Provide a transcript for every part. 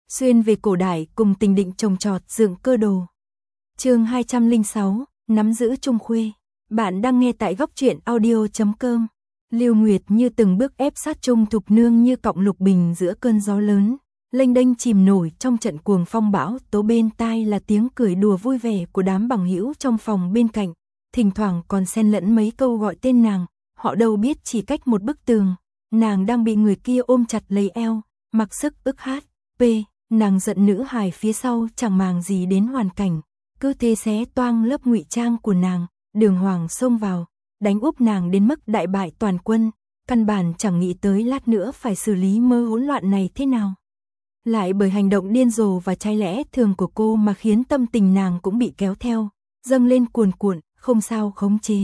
Xuyên về cổ đại cùng Tình Định trồng trọt dựng cơ đồ. Chương 206, nắm giữ Trung Khuê. Bạn đang nghe tại góc truyện audio.com. Lưu Nguyệt như từng bước ép sát Trung Thục Nương như cọng lục bình giữa cơn gió lớn, lênh đênh chìm nổi trong trận cuồng phong bão tố. Bên tai là tiếng cười đùa vui vẻ của đám bằng hữu trong phòng bên cạnh, thỉnh thoảng còn xen lẫn mấy câu gọi tên nàng. Họ đâu biết chỉ cách một bức tường, nàng đang bị người kia ôm chặt lấy eo, mặc sức ức hát. Nàng giận nữ hài phía sau chẳng màng gì đến hoàn cảnh, cứ thế xé toang lớp ngụy trang của nàng, đường hoàng xông vào, đánh úp nàng đến mức đại bại toàn quân, căn bản chẳng nghĩ tới lát nữa phải xử lý mớ hỗn loạn này thế nào. Lại bởi hành động điên rồ và trái lẽ thường của cô mà khiến tâm tình nàng cũng bị kéo theo, dâng lên cuồn cuộn, không sao khống chế.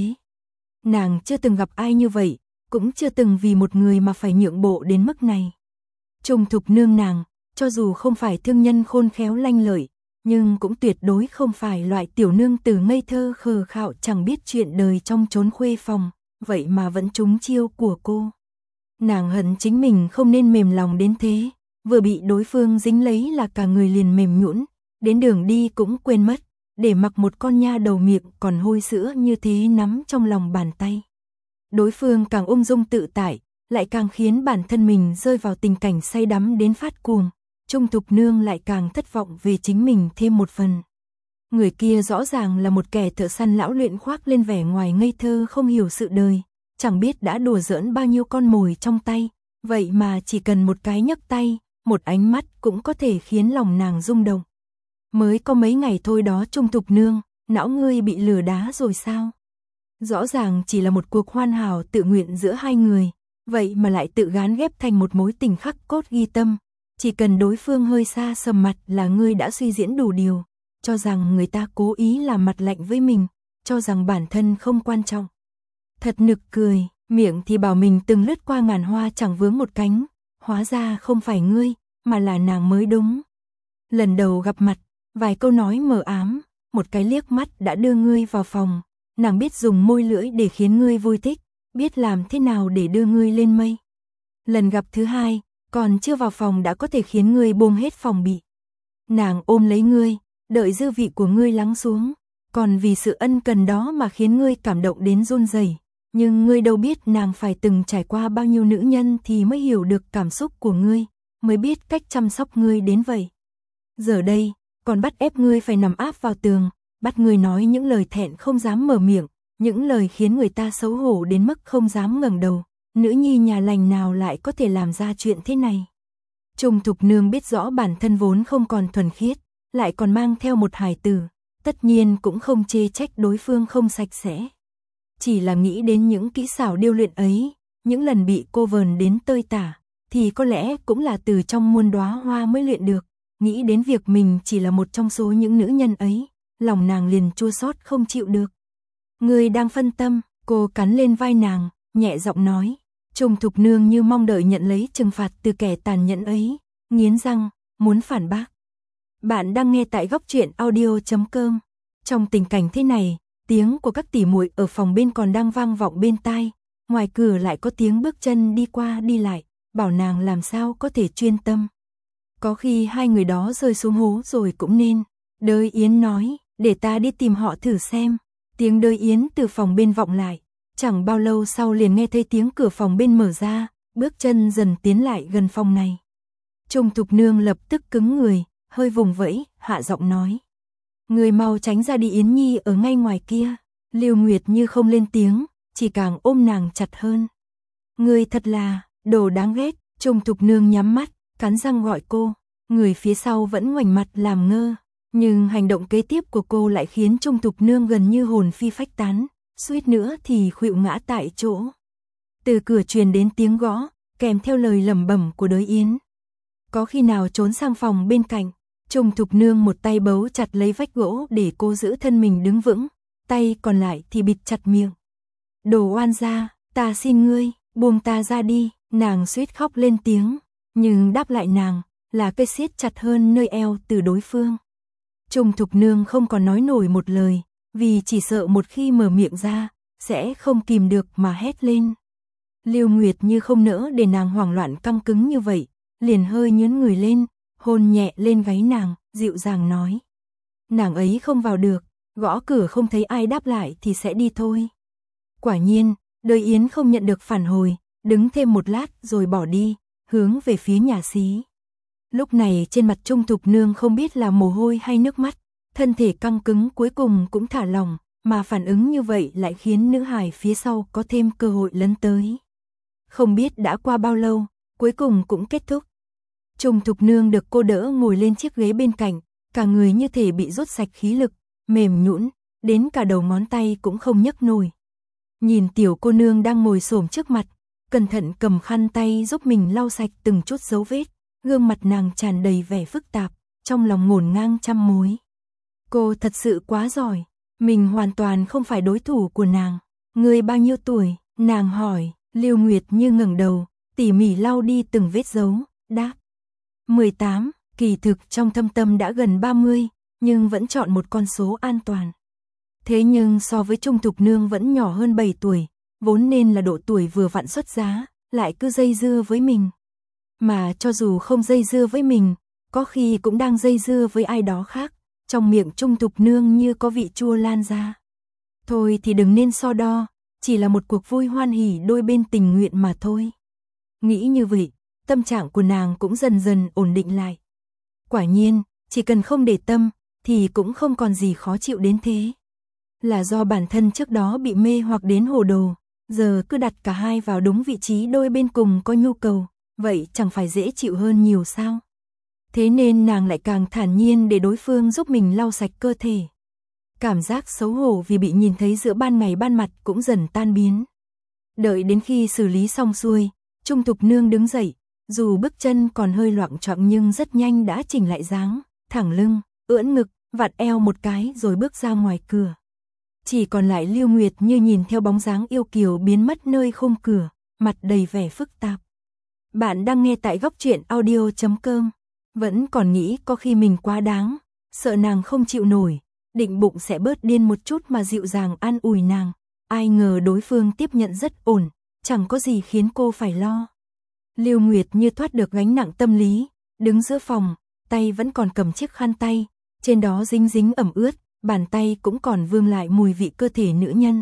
Nàng chưa từng gặp ai như vậy, cũng chưa từng vì một người mà phải nhượng bộ đến mức này. Trung Thục Nương nàng, cho dù không phải thương nhân khôn khéo lanh lợi, nhưng cũng tuyệt đối không phải loại tiểu nương tử ngây thơ khờ khạo chẳng biết chuyện đời trong chốn khuê phòng, vậy mà vẫn trúng chiêu của cô. Nàng hận chính mình không nên mềm lòng đến thế, vừa bị đối phương dính lấy là cả người liền mềm nhũn, đến đường đi cũng quên mất, để mặc một con nha đầu miệng còn hôi sữa như thế nắm trong lòng bàn tay. Đối phương càng ung dung tự tại, lại càng khiến bản thân mình rơi vào tình cảnh say đắm đến phát cuồng. Trung Thục Nương lại càng thất vọng về chính mình thêm một phần. Người kia rõ ràng là một kẻ thợ săn lão luyện khoác lên vẻ ngoài ngây thơ không hiểu sự đời, chẳng biết đã đùa giỡn bao nhiêu con mồi trong tay, vậy mà chỉ cần một cái nhấc tay, một ánh mắt cũng có thể khiến lòng nàng rung động. Mới có mấy ngày thôi đó Trung Thục Nương, não ngươi bị lừa đá rồi sao? Rõ ràng chỉ là một cuộc hoàn hảo tự nguyện giữa hai người, vậy mà lại tự gán ghép thành một mối tình khắc cốt ghi tâm. Chỉ cần đối phương hơi xa sầm mặt là ngươi đã suy diễn đủ điều, cho rằng người ta cố ý làm mặt lạnh với mình, cho rằng bản thân không quan trọng. Thật nực cười, miệng thì bảo mình từng lướt qua ngàn hoa chẳng vướng một cánh, hóa ra không phải ngươi, mà là nàng mới đúng. Lần đầu gặp mặt, vài câu nói mờ ám, một cái liếc mắt đã đưa ngươi vào phòng, nàng biết dùng môi lưỡi để khiến ngươi vui thích, biết làm thế nào để đưa ngươi lên mây. Lần gặp thứ hai, còn chưa vào phòng đã có thể khiến ngươi buông hết phòng bị. Nàng ôm lấy ngươi, đợi dư vị của ngươi lắng xuống, còn vì sự ân cần đó mà khiến ngươi cảm động đến run rẩy. Nhưng ngươi đâu biết nàng phải từng trải qua bao nhiêu nữ nhân thì mới hiểu được cảm xúc của ngươi, mới biết cách chăm sóc ngươi đến vậy. Giờ đây, còn bắt ép ngươi phải nằm áp vào tường, bắt ngươi nói những lời thẹn không dám mở miệng, những lời khiến người ta xấu hổ đến mức không dám ngẩng đầu. Nữ nhi nhà lành nào lại có thể làm ra chuyện thế này. Trung Thục Nương biết rõ bản thân vốn không còn thuần khiết, lại còn mang theo một hài tử, tất nhiên cũng không chê trách đối phương không sạch sẽ. Chỉ là nghĩ đến những kỹ xảo điêu luyện ấy, những lần bị cô vờn đến tơi tả, thì có lẽ cũng là từ trong muôn đóa hoa mới luyện được. Nghĩ đến việc mình chỉ là một trong số những nữ nhân ấy, lòng nàng liền chua xót không chịu được. Người đang phân tâm, cô cắn lên vai nàng, nhẹ giọng nói. Trung Thục Nương như mong đợi nhận lấy trừng phạt từ kẻ tàn nhẫn ấy, nghiến răng, muốn phản bác. Bạn đang nghe tại góc truyện audio.com. Trong tình cảnh thế này, tiếng của các tỉ muội ở phòng bên còn đang vang vọng bên tai, ngoài cửa lại có tiếng bước chân đi qua đi lại, bảo nàng làm sao có thể chuyên tâm. Có khi hai người đó rơi xuống hố rồi cũng nên. Đới Yến nói, để ta đi tìm họ thử xem. Tiếng Đới Yến từ phòng bên vọng lại. Chẳng bao lâu sau liền nghe thấy tiếng cửa phòng bên mở ra, bước chân dần tiến lại gần phòng này. Trung Thục Nương lập tức cứng người, hơi vùng vẫy, hạ giọng nói. Người mau tránh ra đi, Yến Nhi ở ngay ngoài kia. Lưu Nguyệt như không lên tiếng, chỉ càng ôm nàng chặt hơn. Người thật là, đồ đáng ghét. Trung Thục Nương nhắm mắt, cắn răng gọi cô. Người phía sau vẫn ngoảnh mặt làm ngơ, nhưng hành động kế tiếp của cô lại khiến Trung Thục Nương gần như hồn phi phách tán. Suýt nữa thì khuỵu ngã tại chỗ. Từ cửa truyền đến tiếng gõ, kèm theo lời lẩm bẩm của Đới Yến. Có khi nào trốn sang phòng bên cạnh, Trung Thục Nương một tay bấu chặt lấy vách gỗ để cô giữ thân mình đứng vững, tay còn lại thì bịt chặt miệng. Đồ oan gia, ta xin ngươi, buông ta ra đi, nàng suýt khóc lên tiếng, nhưng đáp lại nàng là cây siết chặt hơn nơi eo từ đối phương. Trung Thục Nương không còn nói nổi một lời, vì chỉ sợ một khi mở miệng ra, sẽ không kìm được mà hét lên. Lưu Nguyệt như không nỡ để nàng hoảng loạn căng cứng như vậy, liền hơi nhướng người lên, hôn nhẹ lên gáy nàng, dịu dàng nói. Nàng ấy không vào được, gõ cửa không thấy ai đáp lại thì sẽ đi thôi. Quả nhiên, Đời Yến không nhận được phản hồi, đứng thêm một lát rồi bỏ đi, hướng về phía nhà xí. Lúc này trên mặt Trung Thục Nương không biết là mồ hôi hay nước mắt, thân thể căng cứng cuối cùng cũng thả lỏng, mà phản ứng như vậy lại khiến nữ hài phía sau có thêm cơ hội lấn tới. Không biết đã qua bao lâu, cuối cùng cũng kết thúc. Trung Thục Nương được cô đỡ ngồi lên chiếc ghế bên cạnh, cả người như thể bị rút sạch khí lực, mềm nhũn, đến cả đầu ngón tay cũng không nhấc nổi. Nhìn tiểu cô nương đang ngồi xổm trước mặt, cẩn thận cầm khăn tay giúp mình lau sạch từng chút dấu vết, gương mặt nàng tràn đầy vẻ phức tạp, trong lòng ngổn ngang trăm mối. Cô thật sự quá giỏi, mình hoàn toàn không phải đối thủ của nàng. Ngươi bao nhiêu tuổi? Nàng hỏi. Lưu Nguyệt Như ngẩng đầu, tỉ mỉ lau đi từng vết dấu, đáp. 18, kỳ thực trong thâm tâm đã gần 30, nhưng vẫn chọn một con số an toàn. Thế nhưng so với Trung Thục Nương vẫn nhỏ hơn 7 tuổi, vốn nên là độ tuổi vừa vặn xuất giá, lại cứ dây dưa với mình. Mà cho dù không dây dưa với mình, có khi cũng đang dây dưa với ai đó khác, trong miệng Trung Thục Nương như có vị chua lan ra. Thôi thì đừng nên so đo, chỉ là một cuộc vui hoan hỉ đôi bên tình nguyện mà thôi. Nghĩ như vậy, tâm trạng của nàng cũng dần dần ổn định lại. Quả nhiên, chỉ cần không để tâm, thì cũng không còn gì khó chịu đến thế. Là do bản thân trước đó bị mê hoặc đến hồ đồ, giờ cứ đặt cả hai vào đúng vị trí đôi bên cùng có nhu cầu, vậy chẳng phải dễ chịu hơn nhiều sao? Thế nên nàng lại càng thản nhiên để đối phương giúp mình lau sạch cơ thể. Cảm giác xấu hổ vì bị nhìn thấy giữa ban ngày ban mặt cũng dần tan biến. Đợi đến khi xử lý xong xuôi, Trung Thục Nương đứng dậy, dù bước chân còn hơi loạng choạng nhưng rất nhanh đã chỉnh lại dáng, thẳng lưng, ưỡn ngực, vặn eo một cái rồi bước ra ngoài cửa. Chỉ còn lại Lưu Nguyệt Như nhìn theo bóng dáng yêu kiều biến mất nơi khung cửa, mặt đầy vẻ phức tạp. Bạn đang nghe tại góc truyện audio.com, vẫn còn nghĩ có khi mình quá đáng, sợ nàng không chịu nổi, định bụng sẽ bớt điên một chút mà dịu dàng an ủi nàng, ai ngờ đối phương tiếp nhận rất ổn, chẳng có gì khiến cô phải lo. Lưu Nguyệt Như thoát được gánh nặng tâm lý, đứng giữa phòng, tay vẫn còn cầm chiếc khăn tay, trên đó dính dính ẩm ướt, bàn tay cũng còn vương lại mùi vị cơ thể nữ nhân.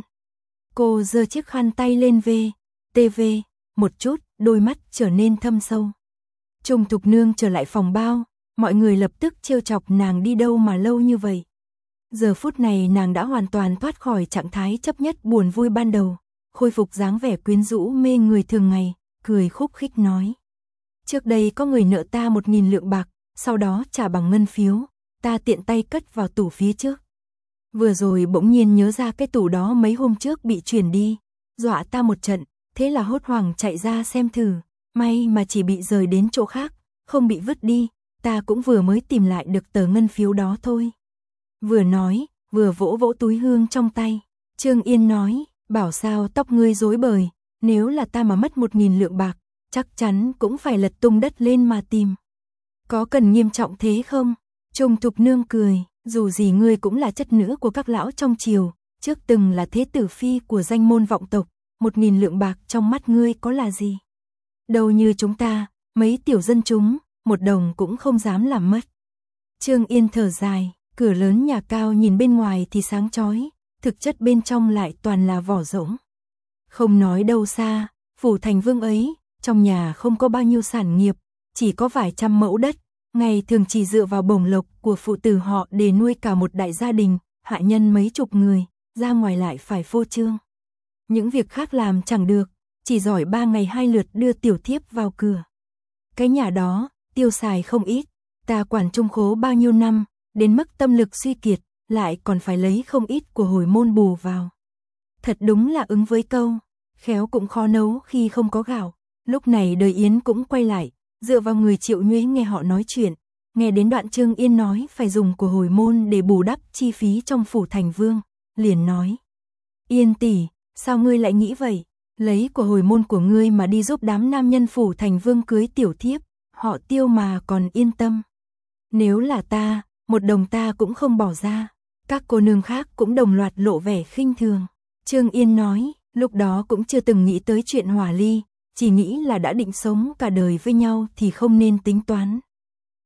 Cô giơ chiếc khăn tay lên TV, một chút, đôi mắt trở nên thâm sâu. Trung Thục Nương trở lại phòng bao, mọi người lập tức trêu chọc nàng đi đâu mà lâu như vậy. Giờ phút này nàng đã hoàn toàn thoát khỏi trạng thái chấp nhất buồn vui ban đầu, khôi phục dáng vẻ quyến rũ mê người thường ngày, cười khúc khích nói. Trước đây có người nợ ta 1.000 lượng bạc, sau đó trả bằng ngân phiếu, ta tiện tay cất vào tủ phía trước. Vừa rồi bỗng nhiên nhớ ra cái tủ đó mấy hôm trước bị chuyển đi, dọa ta một trận, thế là hốt hoảng chạy ra xem thử, may mà chỉ bị rời đến chỗ khác, không bị vứt đi, ta cũng vừa mới tìm lại được tờ ngân phiếu đó thôi. Vừa nói, vừa vỗ vỗ túi hương trong tay, Trương Yên nói, bảo sao tóc ngươi rối bời, nếu là ta mà mất 1.000 lượng bạc, chắc chắn cũng phải lật tung đất lên mà tìm. Có cần nghiêm trọng thế không? Trung Thục Nương cười, dù gì ngươi cũng là chất nữ của các lão trong triều, trước từng là thế tử phi của danh môn vọng tộc, 1.000 lượng bạc trong mắt ngươi có là gì? Đâu như chúng ta, mấy tiểu dân chúng, một đồng cũng không dám làm mất. Trương Yên thở dài, cửa lớn nhà cao nhìn bên ngoài thì sáng chói, thực chất bên trong lại toàn là vỏ rỗng. Không nói đâu xa, phủ thành vương ấy, trong nhà không có bao nhiêu sản nghiệp, chỉ có vài trăm mẫu đất, ngày thường chỉ dựa vào bổng lộc của phụ tử họ để nuôi cả một đại gia đình, hạ nhân mấy chục người, ra ngoài lại phải phô trương. Những việc khác làm chẳng được, chỉ giỏi 3 ngày 2 lượt đưa tiểu thiếp vào cửa. Cái nhà đó, tiêu xài không ít, ta quản trung khố bao nhiêu năm, đến mức tâm lực suy kiệt, lại còn phải lấy không ít của hồi môn bù vào. Thật đúng là ứng với câu, khéo cũng khó nấu khi không có gạo. Lúc này Đời Yến cũng quay lại, dựa vào người Triệu Nhuế nghe họ nói chuyện, nghe đến đoạn Trương Yên nói phải dùng của hồi môn để bù đắp chi phí trong phủ thành vương, liền nói. Yên tỷ, sao ngươi lại nghĩ vậy? Lấy của hồi môn của ngươi mà đi giúp đám nam nhân phủ thành vương cưới tiểu thiếp, họ Tiêu mà còn yên tâm. Nếu là ta, một đồng ta cũng không bỏ ra. Các cô nương khác cũng đồng loạt lộ vẻ khinh thường. Trương Yên nói, lúc đó cũng chưa từng nghĩ tới chuyện hòa ly, chỉ nghĩ là đã định sống cả đời với nhau thì không nên tính toán.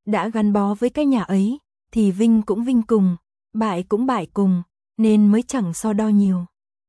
đã gắn bó với cái nhà ấy, thì vinh cũng vinh cùng, bại cũng bại cùng, nên mới chẳng so đo nhiều.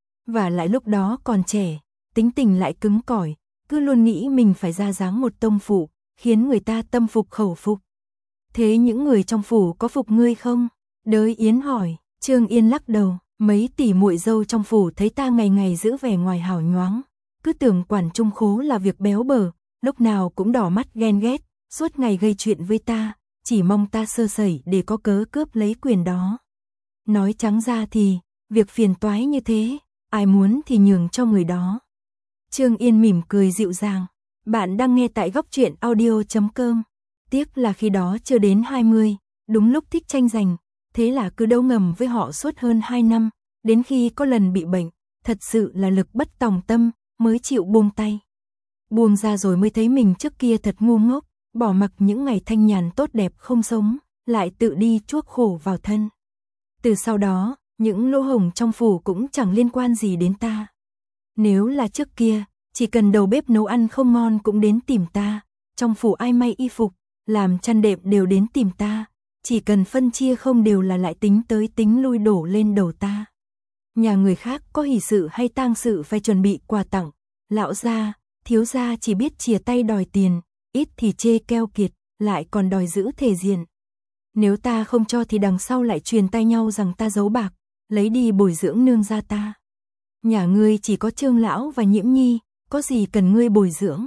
Và lại lúc đó còn trẻ, tính tình lại cứng cỏi, cứ luôn nghĩ mình phải ra dáng một tông phụ, khiến người ta tâm phục khẩu phục. Thế những người trong phủ có phục ngươi không? Đới Yến hỏi. Trương Yên lắc đầu, mấy tỷ muội dâu trong phủ thấy ta ngày ngày giữ vẻ ngoài hào nhoáng, cứ tưởng quản trung khố là việc béo bở, lúc nào cũng đỏ mắt ghen ghét, suốt ngày gây chuyện với ta, chỉ mong ta sơ sẩy để có cớ cướp lấy quyền đó. Nói trắng ra thì, việc phiền toái như thế, ai muốn thì nhường cho người đó. Trương Yên mỉm cười dịu dàng. Bạn đang nghe tại góc truyện audio.com. Tiếc là khi đó chưa đến 20, đúng lúc thích tranh giành, thế là cứ đấu ngầm với họ suốt hơn 2 năm, đến khi có lần bị bệnh, thật sự là lực bất tòng tâm, mới chịu buông tay. Buông ra rồi mới thấy mình trước kia thật ngu ngốc, bỏ mặc những ngày thanh nhàn tốt đẹp không sống, lại tự đi chuốc khổ vào thân. Từ sau đó, những lỗ hổng trong phủ cũng chẳng liên quan gì đến ta. Nếu là trước kia, chỉ cần đầu bếp nấu ăn không ngon cũng đến tìm ta, trong phủ ai may y phục, làm chăn đệm đều đến tìm ta, chỉ cần phân chia không đều là lại tính tới tính lui đổ lên đầu ta. Nhà người khác có hỷ sự hay tang sự phải chuẩn bị quà tặng, lão gia, thiếu gia chỉ biết chìa tay đòi tiền, ít thì chê keo kiệt, lại còn đòi giữ thể diện. Nếu ta không cho thì đằng sau lại truyền tay nhau rằng ta giấu bạc, lấy đi bồi dưỡng nương gia ta. Nhà ngươi chỉ có Trương lão và Nhiễm nhi, có gì cần ngươi bồi dưỡng.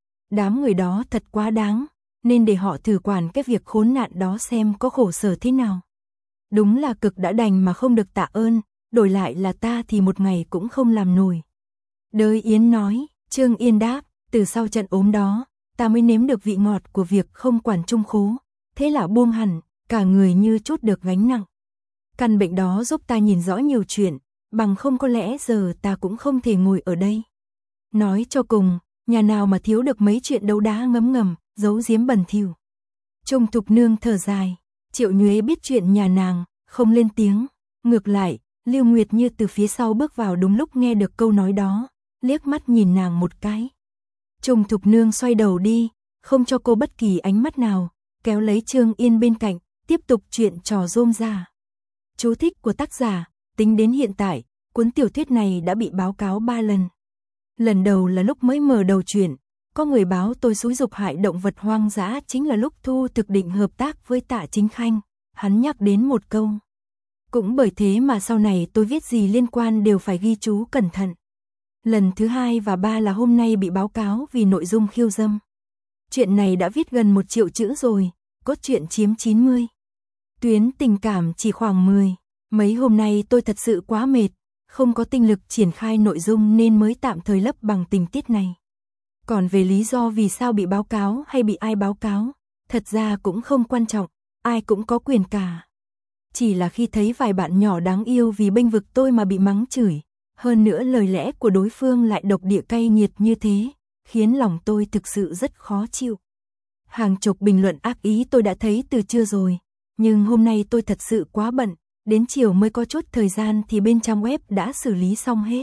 Đám người đó thật quá đáng, nên để họ thử quản cái việc khốn nạn đó xem có khổ sở thế nào. Đúng là cực đã đành mà không được tạ ơn, đổi lại là ta thì một ngày cũng không làm nổi. Đới Yến nói. Trương Yên đáp, từ sau trận ốm đó, ta mới nếm được vị ngọt của việc không quản trung khố, thế là buông hẳn, cả người như trút được gánh nặng. Căn bệnh đó giúp ta nhìn rõ nhiều chuyện, bằng không có lẽ giờ ta cũng không thể ngồi ở đây. Nói cho cùng, nhà nào mà thiếu được mấy chuyện đấu đá ngấm ngầm, giấu giếm bẩn thỉu. Trung Thục Nương thở dài, Triệu Nhuế biết chuyện nhà nàng, không lên tiếng. Ngược lại, Lưu Nguyệt Như từ phía sau bước vào đúng lúc nghe được câu nói đó, liếc mắt nhìn nàng một cái. Trung Thục Nương xoay đầu đi, không cho cô bất kỳ ánh mắt nào, kéo lấy Trương Yên bên cạnh, tiếp tục chuyện trò rôm rả. Chú thích của tác giả, tính đến hiện tại, cuốn tiểu thuyết này đã bị báo cáo 3 lần. Lần đầu là lúc mới mở đầu chuyện, có người báo tôi xúi giục hại động vật hoang dã, chính là lúc Thu thực định hợp tác với Tạ Chính Khanh, hắn nhắc đến một câu. Cũng bởi thế mà sau này tôi viết gì liên quan đều phải ghi chú cẩn thận. Lần thứ 2 và 3 là hôm nay bị báo cáo vì nội dung khiêu dâm. Chuyện này đã viết gần 1 triệu chữ rồi, cốt truyện chiếm 90. Tuyến tình cảm chỉ khoảng 10. Mấy hôm nay tôi thật sự quá mệt, không có tinh lực triển khai nội dung nên mới tạm thời lấp bằng tình tiết này. Còn về lý do vì sao bị báo cáo hay bị ai báo cáo, thật ra cũng không quan trọng, ai cũng có quyền cả. Chỉ là khi thấy vài bạn nhỏ đáng yêu vì bênh vực tôi mà bị mắng chửi, hơn nữa lời lẽ của đối phương lại độc địa cay nghiệt như thế, khiến lòng tôi thực sự rất khó chịu. Hàng chục bình luận ác ý tôi đã thấy từ trưa rồi, nhưng hôm nay tôi thật sự quá bận, đến chiều mới có chút thời gian thì bên trang web đã xử lý xong hết.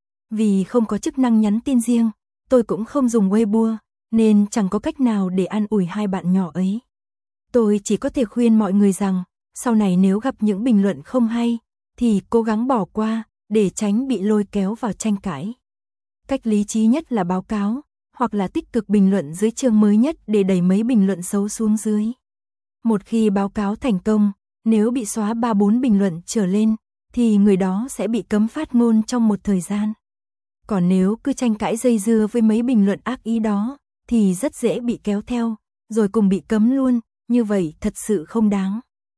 Vì không có chức năng nhắn tin riêng, tôi cũng không dùng Weibo, nên chẳng có cách nào để an ủi hai bạn nhỏ ấy. Tôi chỉ có thể khuyên mọi người rằng, sau này nếu gặp những bình luận không hay, thì cố gắng bỏ qua, để tránh bị lôi kéo vào tranh cãi. Cách lý trí nhất là báo cáo, hoặc là tích cực bình luận dưới chương mới nhất để đẩy mấy bình luận xấu xuống dưới. Một khi báo cáo thành công, nếu bị xóa 3-4 bình luận trở lên, thì người đó sẽ bị cấm phát ngôn trong một thời gian. Còn nếu cứ tranh cãi dây dưa với mấy bình luận ác ý đó, thì rất dễ bị kéo theo, rồi cùng bị cấm luôn, như vậy thật sự không đáng.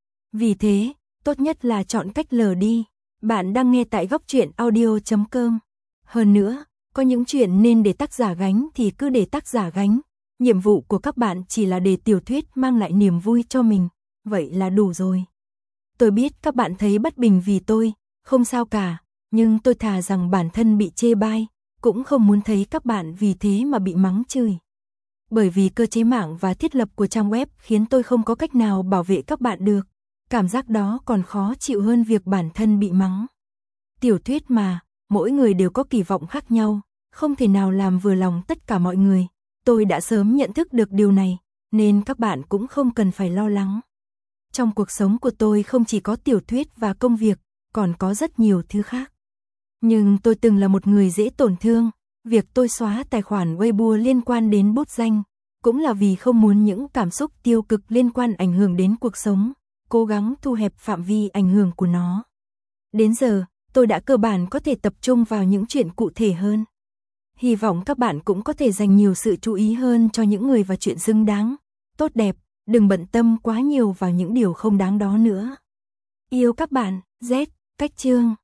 Vì thế, tốt nhất là chọn cách lờ đi. Bạn đang nghe tại góc truyện audio.com. Hơn nữa, có những chuyện nên để tác giả gánh thì cứ để tác giả gánh. Nhiệm vụ của các bạn chỉ là để tiểu thuyết mang lại niềm vui cho mình. Vậy là đủ rồi. Tôi biết các bạn thấy bất bình vì tôi, không sao cả, nhưng tôi thà rằng bản thân bị chê bai, cũng không muốn thấy các bạn vì thế mà bị mắng chửi. Bởi vì cơ chế mạng và thiết lập của trang web khiến tôi không có cách nào bảo vệ các bạn được. Cảm giác đó còn khó chịu hơn việc bản thân bị mắng. Tiểu thuyết mà, mỗi người đều có kỳ vọng khác nhau, không thể nào làm vừa lòng tất cả mọi người. Tôi đã sớm nhận thức được điều này, nên các bạn cũng không cần phải lo lắng. Trong cuộc sống của tôi không chỉ có tiểu thuyết và công việc, còn có rất nhiều thứ khác. Nhưng tôi từng là một người dễ tổn thương, việc tôi xóa tài khoản Weibo liên quan đến bút danh, cũng là vì không muốn những cảm xúc tiêu cực liên quan ảnh hưởng đến cuộc sống, cố gắng thu hẹp phạm vi ảnh hưởng của nó. Đến giờ, tôi đã cơ bản có thể tập trung vào những chuyện cụ thể hơn. Hy vọng các bạn cũng có thể dành nhiều sự chú ý hơn cho những người và chuyện xứng đáng, tốt đẹp, đừng bận tâm quá nhiều vào những điều không đáng đó nữa. Yêu các bạn, Z, Cách Chương.